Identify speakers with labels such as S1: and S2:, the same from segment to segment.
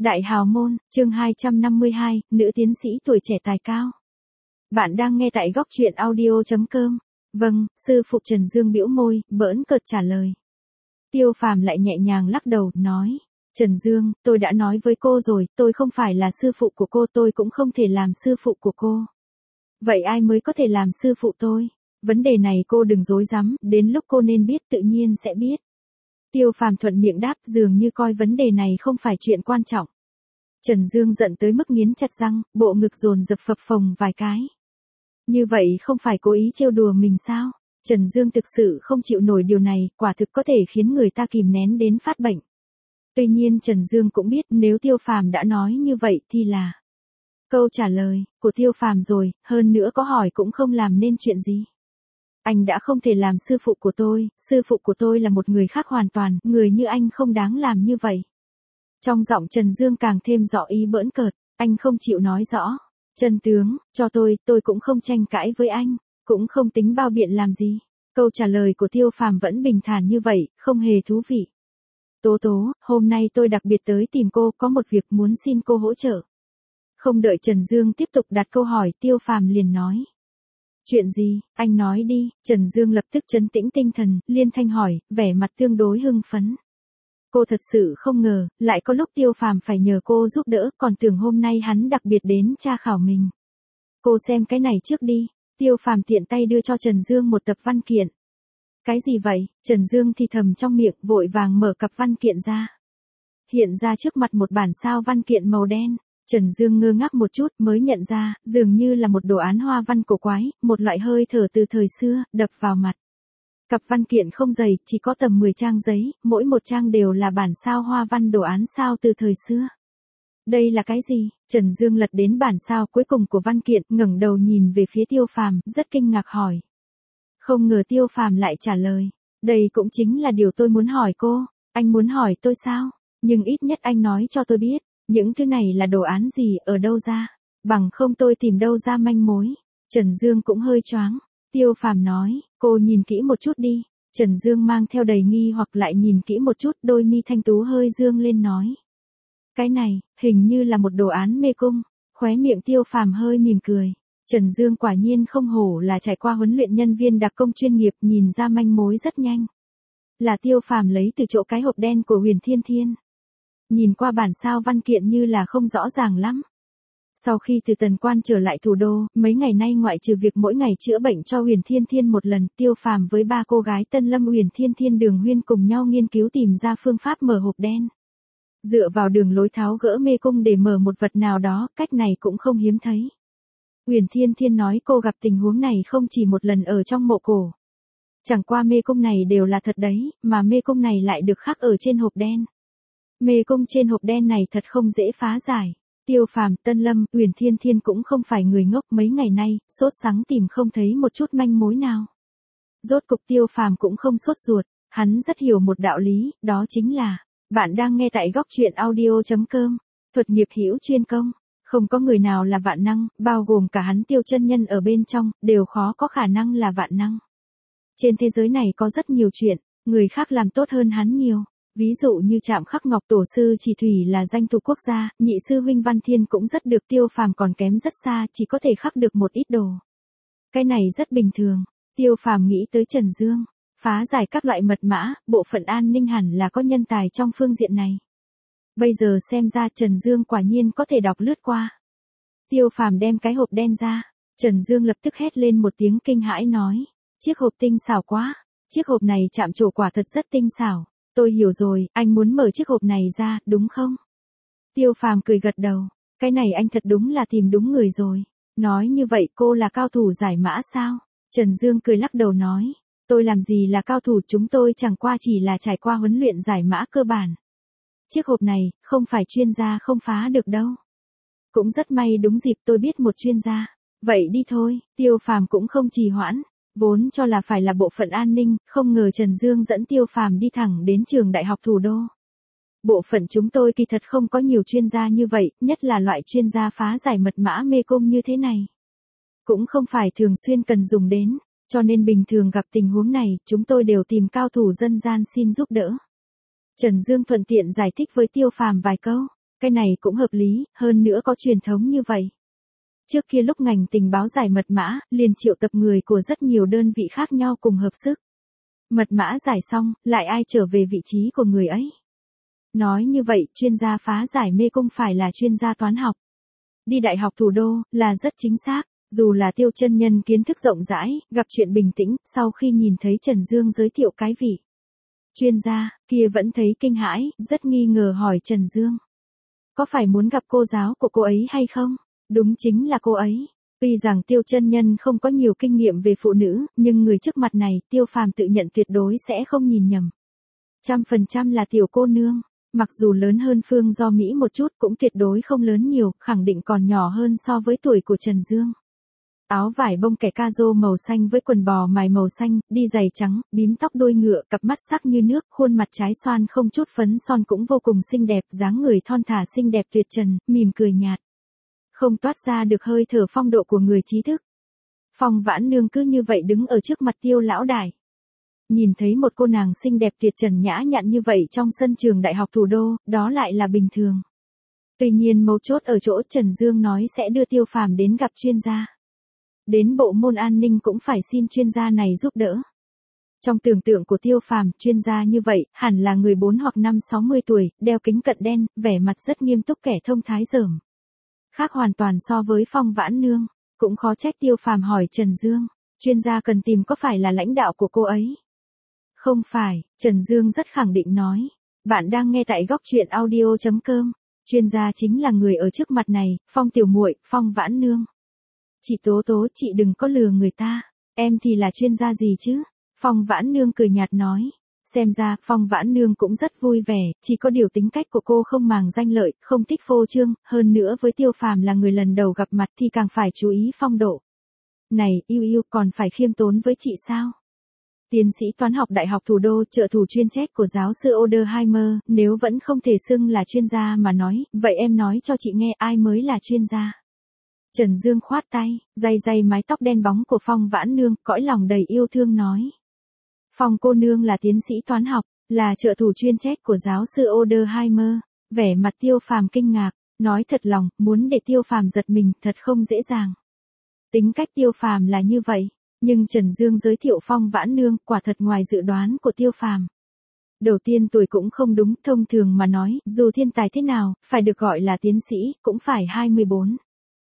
S1: Đại hào môn, chương 252, nữ tiến sĩ tuổi trẻ tài cao. Bạn đang nghe tại góc truyện audio.com. Vâng, sư phụ Trần Dương bĩu môi, bỡn cợt trả lời. Tiêu Phàm lại nhẹ nhàng lắc đầu, nói. Trần Dương, tôi đã nói với cô rồi, tôi không phải là sư phụ của cô, tôi cũng không thể làm sư phụ của cô. Vậy ai mới có thể làm sư phụ tôi? Vấn đề này cô đừng dối rắm, đến lúc cô nên biết tự nhiên sẽ biết. Tiêu Phàm thuận miệng đáp, dường như coi vấn đề này không phải chuyện quan trọng. Trần Dương giận tới mức nghiến chặt răng, bộ ngực dồn dập phập phồng vài cái. Như vậy không phải cố ý trêu đùa mình sao? Trần Dương thực sự không chịu nổi điều này, quả thực có thể khiến người ta kìm nén đến phát bệnh. Tuy nhiên Trần Dương cũng biết nếu Tiêu Phàm đã nói như vậy thì là câu trả lời của Tiêu Phàm rồi, hơn nữa có hỏi cũng không làm nên chuyện gì. Anh đã không thể làm sư phụ của tôi, sư phụ của tôi là một người khác hoàn toàn, người như anh không đáng làm như vậy. Trong giọng Trần Dương càng thêm rõ ý bỡn cợt, anh không chịu nói rõ. Trần tướng, cho tôi cũng không tranh cãi với anh, cũng không tính bao biện làm gì. Câu trả lời của Tiêu Phàm vẫn bình thản như vậy, không hề thú vị. Tố tố, hôm nay tôi đặc biệt tới tìm cô, có một việc muốn xin cô hỗ trợ. Không đợi Trần Dương tiếp tục đặt câu hỏi, Tiêu Phàm liền nói. Chuyện gì, anh nói đi. Trần Dương lập tức trấn tĩnh tinh thần, liên thanh hỏi, vẻ mặt tương đối hưng phấn. Cô thật sự không ngờ, lại có lúc Tiêu Phàm phải nhờ cô giúp đỡ, còn tưởng hôm nay hắn đặc biệt đến tra khảo mình. Cô xem cái này trước đi. Tiêu Phàm tiện tay đưa cho Trần Dương một tập văn kiện. Cái gì vậy? Trần Dương thì thầm trong miệng, vội vàng mở cặp văn kiện ra. Hiện ra trước mặt một bản sao văn kiện màu đen. Trần Dương ngơ ngác một chút mới nhận ra, dường như là một đồ án hoa văn cổ quái, một loại hơi thở từ thời xưa, đập vào mặt. Cặp văn kiện không dày, chỉ có tầm 10 trang giấy, mỗi một trang đều là bản sao hoa văn đồ án sao từ thời xưa. Đây là cái gì? Trần Dương lật đến bản sao cuối cùng của văn kiện, ngẩng đầu nhìn về phía Tiêu Phàm, rất kinh ngạc hỏi. Không ngờ Tiêu Phàm lại trả lời, đây cũng chính là điều tôi muốn hỏi cô. Anh muốn hỏi tôi sao? Nhưng ít nhất anh nói cho tôi biết. Những thứ này là đồ án gì, ở đâu ra? Bằng không tôi tìm đâu ra manh mối. Trần Dương cũng hơi choáng. Tiêu Phàm nói, cô nhìn kỹ một chút đi. Trần Dương mang theo đầy nghi hoặc lại nhìn kỹ một chút, đôi mi thanh tú hơi dương lên nói. Cái này, hình như là một đồ án mê cung. Khóe miệng Tiêu Phàm hơi mỉm cười. Trần Dương quả nhiên không hổ là trải qua huấn luyện nhân viên đặc công chuyên nghiệp, nhìn ra manh mối rất nhanh. Là Tiêu Phàm lấy từ chỗ cái hộp đen của Huyền Thiên Thiên. Nhìn qua bản sao văn kiện như là không rõ ràng lắm. Sau khi từ Tần Quan trở lại thủ đô, mấy ngày nay ngoại trừ việc mỗi ngày chữa bệnh cho Huyền Thiên Thiên một lần, Tiêu Phàm với ba cô gái Tân Lâm Huyền Thiên Thiên Đường Huyên cùng nhau nghiên cứu tìm ra phương pháp mở hộp đen. Dựa vào đường lối tháo gỡ mê cung để mở một vật nào đó, cách này cũng không hiếm thấy. Huyền Thiên Thiên nói cô gặp tình huống này không chỉ một lần ở trong mộ cổ. Chẳng qua mê cung này đều là thật đấy, mà mê cung này lại được khắc ở trên hộp đen. Mê cung trên hộp đen này thật không dễ phá giải. Tiêu Phàm, Tân Lâm, Huyền Thiên Thiên cũng không phải người ngốc, mấy ngày nay, sốt sắng tìm không thấy một chút manh mối nào. Rốt cục Tiêu Phàm cũng không sốt ruột, hắn rất hiểu một đạo lý, đó chính là, bạn đang nghe tại góc truyện audio.com, thuật nghiệp hữu chuyên công, không có người nào là vạn năng, bao gồm cả hắn Tiêu Chân Nhân ở bên trong, đều khó có khả năng là vạn năng. Trên thế giới này có rất nhiều chuyện, người khác làm tốt hơn hắn nhiều. Ví dụ như Trạm Khắc Ngọc tổ sư Chỉ Thủy là danh thủ quốc gia, nhị sư huynh Văn Thiên cũng rất được, Tiêu Phàm còn kém rất xa, chỉ có thể khắc được một ít đồ. Cái này rất bình thường. Tiêu Phàm nghĩ tới Trần Dương, phá giải các loại mật mã, bộ phận an ninh hẳn là có nhân tài trong phương diện này. Bây giờ xem ra Trần Dương quả nhiên có thể đọc lướt qua. Tiêu Phàm đem cái hộp đen ra, Trần Dương lập tức hét lên một tiếng kinh hãi nói, chiếc hộp tinh xảo quá, chiếc hộp này chạm trổ quả thật rất tinh xảo. Tôi hiểu rồi, anh muốn mở chiếc hộp này ra, đúng không? Tiêu Phàm cười gật đầu, cái này anh thật đúng là tìm đúng người rồi. Nói như vậy cô là cao thủ giải mã sao? Trần Dương cười lắc đầu nói, tôi làm gì là cao thủ, chúng tôi chẳng qua chỉ là trải qua huấn luyện giải mã cơ bản. Chiếc hộp này, không phải chuyên gia không phá được đâu. Cũng rất may đúng dịp tôi biết một chuyên gia. Vậy đi thôi, Tiêu Phàm cũng không trì hoãn. Vốn cho là phải là bộ phận an ninh, không ngờ Trần Dương dẫn Tiêu Phàm đi thẳng đến trường đại học thủ đô. Bộ phận chúng tôi kỳ thật không có nhiều chuyên gia như vậy, nhất là loại chuyên gia phá giải mật mã mê cung như thế này. Cũng không phải thường xuyên cần dùng đến, cho nên bình thường gặp tình huống này, chúng tôi đều tìm cao thủ dân gian xin giúp đỡ. Trần Dương thuận tiện giải thích với Tiêu Phàm vài câu. Cái này cũng hợp lý, hơn nữa có truyền thống như vậy. Trước kia lúc ngành tình báo giải mật mã, liền triệu tập người của rất nhiều đơn vị khác nhau cùng hợp sức. Mật mã giải xong, lại ai trở về vị trí của người ấy. Nói như vậy, chuyên gia phá giải mê cung phải là chuyên gia toán học. Đi đại học thủ đô, là rất chính xác. Dù là Tiêu chân nhân kiến thức rộng rãi, gặp chuyện bình tĩnh, sau khi nhìn thấy Trần Dương giới thiệu cái vị chuyên gia, kia vẫn thấy kinh hãi, rất nghi ngờ hỏi Trần Dương. Có phải muốn gặp cô giáo của cô ấy hay không? Đúng chính là cô ấy. Tuy rằng Tiêu chân nhân không có nhiều kinh nghiệm về phụ nữ, nhưng người trước mặt này, Tiêu Phàm tự nhận tuyệt đối sẽ không nhìn nhầm. 100% là tiểu cô nương. Mặc dù lớn hơn Phương Do Mỹ một chút cũng tuyệt đối không lớn nhiều, khẳng định còn nhỏ hơn so với tuổi của Trần Dương. Áo vải bông kẻ ca-rô màu xanh với quần bò mài màu xanh, đi giày trắng, bím tóc đuôi ngựa, cặp mắt sắc như nước, khuôn mặt trái xoan không chút phấn son cũng vô cùng xinh đẹp, dáng người thon thả xinh đẹp tuyệt trần, mỉm cười nhạt. Không toát ra được hơi thở phong độ của người trí thức. Phong Vãn Nương cứ như vậy đứng ở trước mặt Tiêu lão đại. Nhìn thấy một cô nàng xinh đẹp tuyệt trần nhã nhặn như vậy trong sân trường đại học thủ đô, đó lại là bình thường. Tuy nhiên mấu chốt ở chỗ Trần Dương nói sẽ đưa Tiêu Phàm đến gặp chuyên gia. Đến bộ môn an ninh cũng phải xin chuyên gia này giúp đỡ. Trong tưởng tượng của Tiêu Phàm, chuyên gia như vậy, hẳn là người 4 hoặc 5-60 tuổi, đeo kính cận đen, vẻ mặt rất nghiêm túc kẻ thông thái dởm. Khác hoàn toàn so với Phong Vãn Nương, cũng khó trách Tiêu Phàm hỏi Trần Dương, chuyên gia cần tìm có phải là lãnh đạo của cô ấy? Không phải, Trần Dương rất khẳng định nói. Bạn đang nghe tại góc truyện audio.com. Chuyên gia chính là người ở trước mặt này, Phong tiểu muội, Phong Vãn Nương. Chị Tố Tố, chị đừng có lừa người ta. Em thì là chuyên gia gì chứ? Phong Vãn Nương cười nhạt nói. Xem ra, Phong Vãn Nương cũng rất vui vẻ, chỉ có điều tính cách của cô không màng danh lợi, không thích phô trương, hơn nữa với Tiêu Phàm là người lần đầu gặp mặt thì càng phải chú ý phong độ. Này, yêu yêu, còn phải khiêm tốn với chị sao? Tiến sĩ toán học Đại học Thủ đô, trợ thủ chuyên trách của giáo sư Oderheimer, nếu vẫn không thể xưng là chuyên gia mà nói, vậy em nói cho chị nghe ai mới là chuyên gia. Trần Dương khoát tay, day mái tóc đen bóng của Phong Vãn Nương, cõi lòng đầy yêu thương nói. Phong cô nương là tiến sĩ toán học, là trợ thủ chuyên trách của giáo sư Oderheimer. Vẻ mặt Tiêu Phàm kinh ngạc, nói thật lòng, muốn để Tiêu Phàm giật mình thật không dễ dàng. Tính cách Tiêu Phàm là như vậy, nhưng Trần Dương giới thiệu Phong Vãn Nương quả thật ngoài dự đoán của Tiêu Phàm. Đầu tiên tuổi cũng không đúng, thông thường mà nói, dù thiên tài thế nào, phải được gọi là tiến sĩ, cũng phải 24,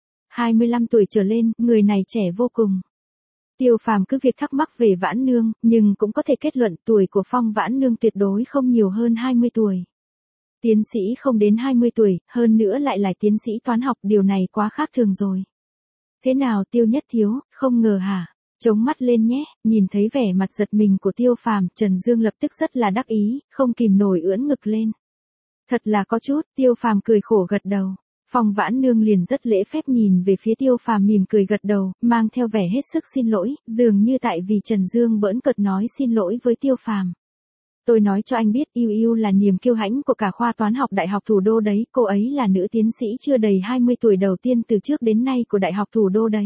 S1: 25 tuổi trở lên, người này trẻ vô cùng. Tiêu Phàm cứ việc thắc mắc về Vãn Nương, nhưng cũng có thể kết luận tuổi của Phong Vãn Nương tuyệt đối không nhiều hơn 20 tuổi. Tiến sĩ không đến 20 tuổi, hơn nữa lại là tiến sĩ toán học, điều này quá khác thường rồi. Thế nào Tiêu Nhất Thiếu, không ngờ hả? Chống mắt lên nhé, nhìn thấy vẻ mặt giật mình của Tiêu Phàm, Trần Dương lập tức rất là đắc ý, không kìm nổi ưỡn ngực lên. Thật là có chút, Tiêu Phàm cười khổ gật đầu. Phong Vãn Nương liền rất lễ phép nhìn về phía Tiêu Phàm mỉm cười gật đầu, mang theo vẻ hết sức xin lỗi, dường như tại vì Trần Dương bỡn cợt nói xin lỗi với Tiêu Phàm. Tôi nói cho anh biết, yêu yêu là niềm kiêu hãnh của cả khoa toán học Đại học Thủ đô đấy, cô ấy là nữ tiến sĩ chưa đầy 20 tuổi đầu tiên từ trước đến nay của Đại học Thủ đô đấy.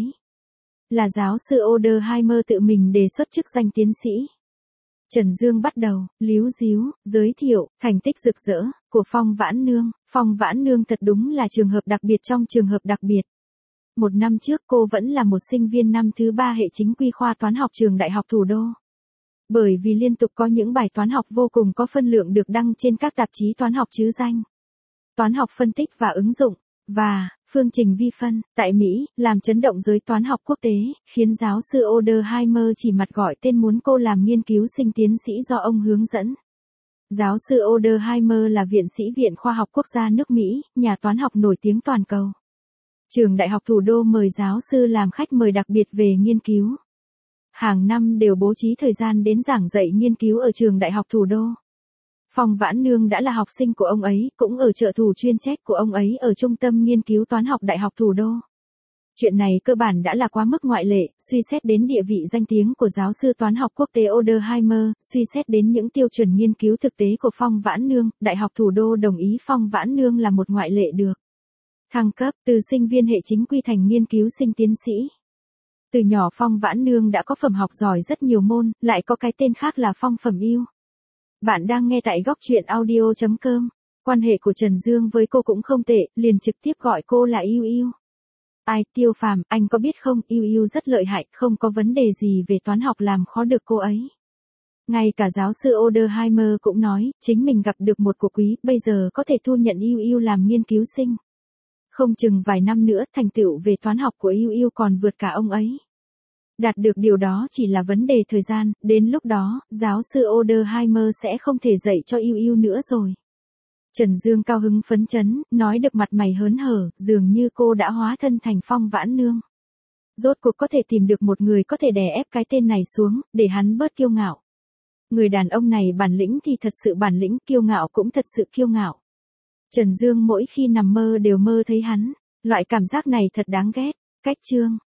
S1: Là giáo sư Oderheimer tự mình đề xuất chức danh tiến sĩ. Trần Dương bắt đầu, líu díu, giới thiệu, thành tích rực rỡ, của Phong Vãn Nương. Phong Vãn Nương thật đúng là trường hợp đặc biệt trong trường hợp đặc biệt. Một năm trước cô vẫn là một sinh viên năm thứ 3 hệ chính quy khoa toán học trường Đại học Thủ đô. Bởi vì liên tục có những bài toán học vô cùng có phân lượng được đăng trên các tạp chí toán học chứ danh. Toán học phân tích và ứng dụng, và phương trình vi phân, tại Mỹ, làm chấn động giới toán học quốc tế, khiến giáo sư Oderheimer chỉ mặt gọi tên muốn cô làm nghiên cứu sinh tiến sĩ do ông hướng dẫn. Giáo sư Oderheimer là viện sĩ Viện Khoa học Quốc gia nước Mỹ, nhà toán học nổi tiếng toàn cầu. Trường Đại học Thủ đô mời giáo sư làm khách mời đặc biệt về nghiên cứu. Hàng năm đều bố trí thời gian đến giảng dạy nghiên cứu ở trường Đại học Thủ đô. Phong Vãn Nương đã là học sinh của ông ấy, cũng ở trợ thủ chuyên trách của ông ấy ở Trung tâm Nghiên cứu Toán học Đại học Thủ đô. Chuyện này cơ bản đã là quá mức ngoại lệ, suy xét đến địa vị danh tiếng của giáo sư toán học quốc tế Oderheimer, suy xét đến những tiêu chuẩn nghiên cứu thực tế của Phong Vãn Nương, Đại học Thủ đô đồng ý Phong Vãn Nương là một ngoại lệ được. Thăng cấp, từ sinh viên hệ chính quy thành nghiên cứu sinh tiến sĩ. Từ nhỏ Phong Vãn Nương đã có phẩm học giỏi rất nhiều môn, lại có cái tên khác là Phong Phẩm Yêu. Bạn đang nghe tại góc truyện audio.com. Quan hệ của Trần Dương với cô cũng không tệ, liền trực tiếp gọi cô là Yêu Yêu. Ai, Tiêu Phàm, anh có biết không, Yêu Yêu rất lợi hại, không có vấn đề gì về toán học làm khó được cô ấy. Ngay cả giáo sư Oderheimer cũng nói, chính mình gặp được một của quý, bây giờ có thể thu nhận Yêu Yêu làm nghiên cứu sinh. Không chừng vài năm nữa, thành tựu về toán học của Yêu Yêu còn vượt cả ông ấy. Đạt được điều đó chỉ là vấn đề thời gian, đến lúc đó, giáo sư Oderheimer sẽ không thể dạy cho Yêu Yêu nữa rồi. Trần Dương cao hứng phấn chấn, nói được mặt mày hớn hở, dường như cô đã hóa thân thành Phong Vãn Nương. Rốt cuộc có thể tìm được một người có thể đè ép cái tên này xuống, để hắn bớt kiêu ngạo. Người đàn ông này bản lĩnh thì thật sự bản lĩnh, kiêu ngạo cũng thật sự kiêu ngạo. Trần Dương mỗi khi nằm mơ đều mơ thấy hắn, loại cảm giác này thật đáng ghét. Cách chương